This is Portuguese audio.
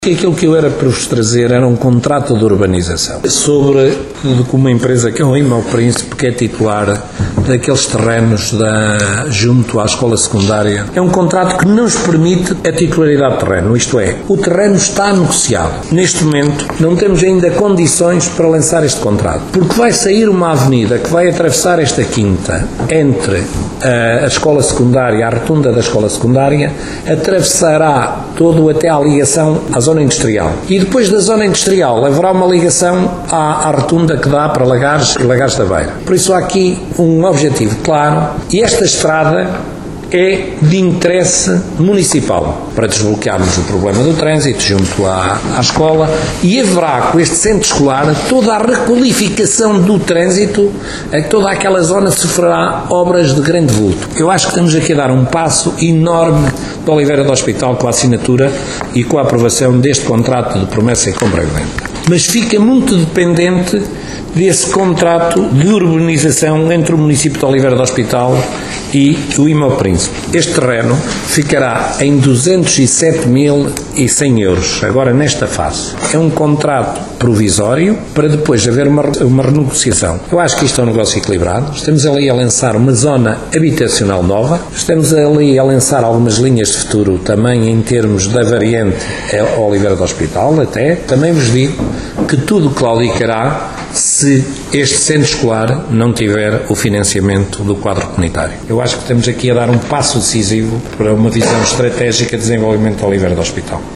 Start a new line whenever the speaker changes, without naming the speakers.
Aquilo que eu era para vos trazer era um contrato de urbanização sobre uma empresa que é o Imó Príncipe, que é titular daqueles terrenos junto à escola secundária. É um contrato que nos permite a titularidade de terreno, isto é, o terreno está negociado. Neste momento não temos ainda condições para lançar este contrato, porque vai sair uma avenida que vai atravessar esta quinta entre a escola secundária, a rotunda da escola secundária, atravessará todo até à ligação à zona industrial. E depois da zona industrial haverá uma ligação à rotunda que dá para Lagares e Lagares da Beira. Por isso há aqui um objetivo claro, e esta estrada é de interesse municipal para desbloquearmos o problema do trânsito junto à escola, e haverá com este centro escolar toda a requalificação do trânsito, toda aquela zona sofrerá obras de grande vulto. Eu acho que estamos aqui a dar um passo enorme de Oliveira do Hospital com a assinatura e com a aprovação deste contrato de promessa e compra e venda. Mas fica muito dependente desse contrato de urbanização entre o município de Oliveira do Hospital e o Imó Príncipe. Este terreno ficará em 207.100 euros, agora nesta fase. É um contrato provisório para depois haver uma renegociação. Eu acho que isto é um negócio equilibrado. Estamos ali a lançar uma zona habitacional nova, estamos ali a lançar algumas linhas de futuro também em termos da variante Oliveira do Hospital, até. Também vos digo que tudo claudicará se este centro escolar não tiver o financiamento do quadro comunitário. Eu acho que estamos aqui a dar um passo decisivo para uma visão estratégica de desenvolvimento de Oliveira do Hospital.